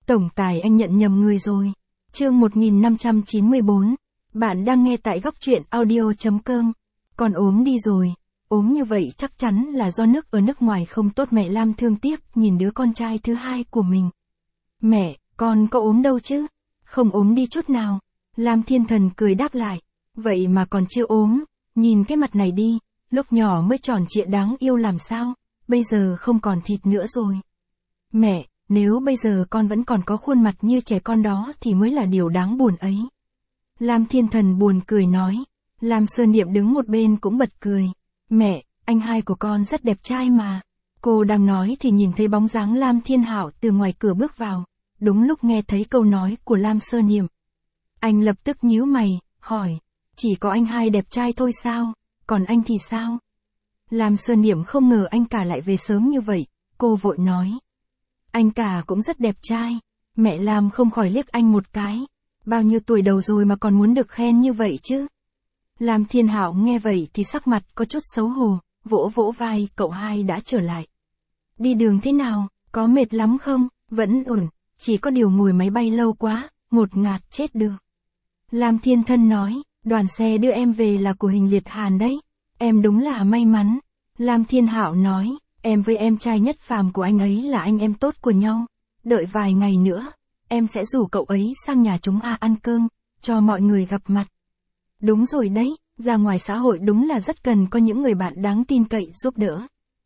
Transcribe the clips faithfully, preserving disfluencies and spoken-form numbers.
Tổng tài anh nhận nhầm người rồi. Chương một nghìn năm trăm chín mươi bốn. Bạn đang nghe tại góc truyện audio chấm com. Con ốm đi rồi. Ốm như vậy chắc chắn là do nước ở nước ngoài không tốt, mẹ Lam thương tiếc nhìn đứa con trai thứ hai của mình. Mẹ, con có ốm đâu chứ? Không ốm đi chút nào. Lam Thiên Thần cười đáp lại. Vậy mà còn chưa ốm, nhìn cái mặt này đi, lúc nhỏ mới tròn trịa đáng yêu làm sao, bây giờ không còn thịt nữa rồi. Mẹ, nếu bây giờ con vẫn còn có khuôn mặt như trẻ con đó thì mới là điều đáng buồn ấy. Lam Thiên Thần buồn cười nói. Lam Sơ Niệm đứng một bên cũng bật cười. Mẹ, anh hai của con rất đẹp trai mà. Cô đang nói thì nhìn thấy bóng dáng Lam Thiên Hạo từ ngoài cửa bước vào, đúng lúc nghe thấy câu nói của Lam Sơ Niệm. Anh lập tức nhíu mày, hỏi, chỉ có anh hai đẹp trai thôi sao, còn anh thì sao? Lam Sơ Niệm không ngờ anh cả lại về sớm như vậy, cô vội nói. Anh cả cũng rất đẹp trai. Mẹ Lam không khỏi liếc anh một cái. Bao nhiêu tuổi đầu rồi mà còn muốn được khen như vậy chứ? Lam Thiên Hạo nghe vậy thì sắc mặt có chút xấu hổ, vỗ vỗ vai, cậu hai đã trở lại. Đi đường thế nào, có mệt lắm không? Vẫn ổn, chỉ có điều ngồi máy bay lâu quá, ngột ngạt chết được. Lam Thiên Thân nói, đoàn xe đưa em về là của Hình Liệt Hàn đấy. Em đúng là may mắn. Lam Thiên Hạo nói, em với em trai nhất phàm của anh ấy là anh em tốt của nhau. Đợi vài ngày nữa, em sẽ rủ cậu ấy sang nhà chúng ta ăn cơm, cho mọi người gặp mặt. Đúng rồi đấy, ra ngoài xã hội đúng là rất cần có những người bạn đáng tin cậy giúp đỡ.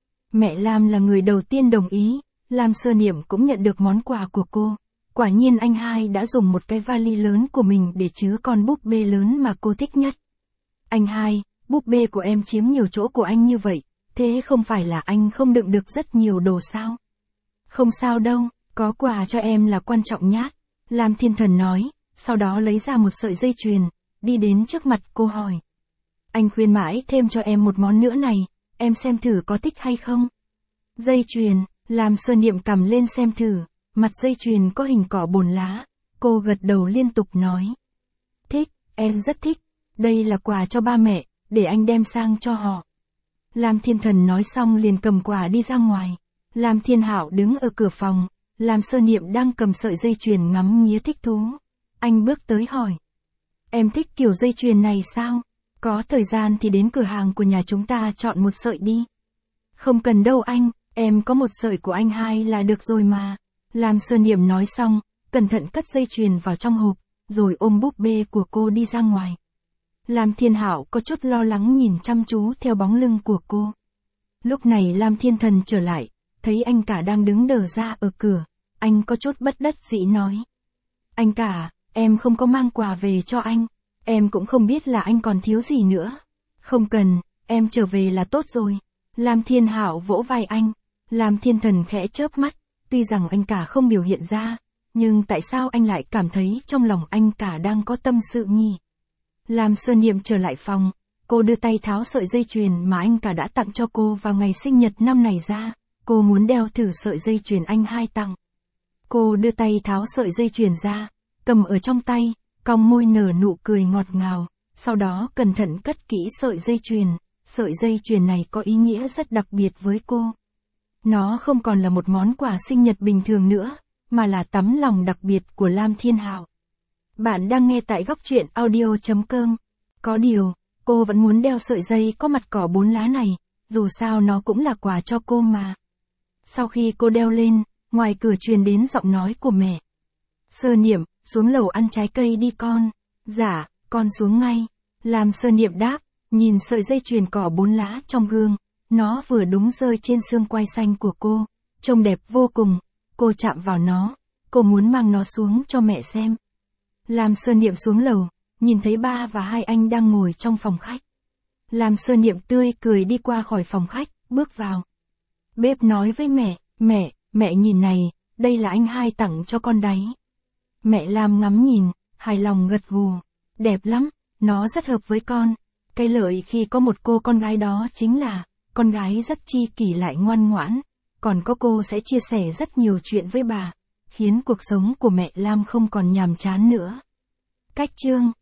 Mẹ Lam là người đầu tiên đồng ý, Lam Sơ Niệm cũng nhận được món quà của cô. Quả nhiên anh hai đã dùng một cái vali lớn của mình để chứa con búp bê lớn mà cô thích nhất. Anh hai, búp bê của em chiếm nhiều chỗ của anh như vậy, thế không phải là anh không đựng được rất nhiều đồ sao? Không sao đâu, có quà cho em là quan trọng nhát. Lam Thiên Thần nói, sau đó lấy ra một sợi dây chuyền, đi đến trước mặt cô hỏi. Anh khuyên mãi thêm cho em một món nữa này, em xem thử có thích hay không? Dây chuyền, Lam Sơ Niệm cầm lên xem thử, mặt dây chuyền có hình cỏ bồn lá, cô gật đầu liên tục nói. Thích, em rất thích, đây là quà cho ba mẹ, để anh đem sang cho họ. Lam Thiên Thần nói xong liền cầm quà đi ra ngoài. Lam Thiên Hạo đứng ở cửa phòng, Lam Sơ Niệm đang cầm sợi dây chuyền ngắm nghía thích thú. Anh bước tới hỏi. Em thích kiểu dây chuyền này sao? Có thời gian thì đến cửa hàng của nhà chúng ta chọn một sợi đi. Không cần đâu anh, em có một sợi của anh hai là được rồi mà. Lam Sơ Niệm nói xong, cẩn thận cất dây chuyền vào trong hộp, rồi ôm búp bê của cô đi ra ngoài. Lam Thiên Hạo có chút lo lắng nhìn chăm chú theo bóng lưng của cô. Lúc này Lam Thiên Thần trở lại, thấy anh cả đang đứng đờ ra ở cửa, anh có chút bất đắc dĩ nói. Anh cả, em không có mang quà về cho anh, em cũng không biết là anh còn thiếu gì nữa. Không cần, em trở về là tốt rồi. Lam Thiên Hạo vỗ vai anh, Lam Thiên Thần khẽ chớp mắt, tuy rằng anh cả không biểu hiện ra, nhưng tại sao anh lại cảm thấy trong lòng anh cả đang có tâm sự nhỉ? Lam Sơ Niệm trở lại phòng, cô đưa tay tháo sợi dây chuyền mà anh cả đã tặng cho cô vào ngày sinh nhật năm này ra, cô muốn đeo thử sợi dây chuyền anh hai tặng. Cô đưa tay tháo sợi dây chuyền ra, cầm ở trong tay, cong môi nở nụ cười ngọt ngào, sau đó cẩn thận cất kỹ sợi dây chuyền, sợi dây chuyền này có ý nghĩa rất đặc biệt với cô. Nó không còn là một món quà sinh nhật bình thường nữa, mà là tấm lòng đặc biệt của Lam Thiên Hạo. Bạn đang nghe tại góc truyện audio chấm com. Có điều, cô vẫn muốn đeo sợi dây có mặt cỏ bốn lá này, dù sao nó cũng là quà cho cô mà. Sau khi cô đeo lên, ngoài cửa truyền đến giọng nói của mẹ. Sơ Niệm, xuống lầu ăn trái cây đi con. Dạ, con xuống ngay. Lam Sơ Niệm đáp, nhìn sợi dây chuyền cỏ bốn lá trong gương, nó vừa đúng rơi trên xương quai xanh của cô, trông đẹp vô cùng. Cô chạm vào nó, cô muốn mang nó xuống cho mẹ xem. Lam Sơ Niệm xuống lầu, nhìn thấy ba và hai anh đang ngồi trong phòng khách. Lam Sơ Niệm tươi cười đi qua khỏi phòng khách, bước vào. Bếp nói với mẹ, mẹ, mẹ nhìn này, đây là anh hai tặng cho con đấy. Mẹ Lam ngắm nhìn, hài lòng gật gù. Đẹp lắm, nó rất hợp với con. Cái lợi khi có một cô con gái đó chính là, con gái rất chi kỷ lại ngoan ngoãn, còn có cô sẽ chia sẻ rất nhiều chuyện với bà, khiến cuộc sống của mẹ Lam không còn nhàm chán nữa. Cách chương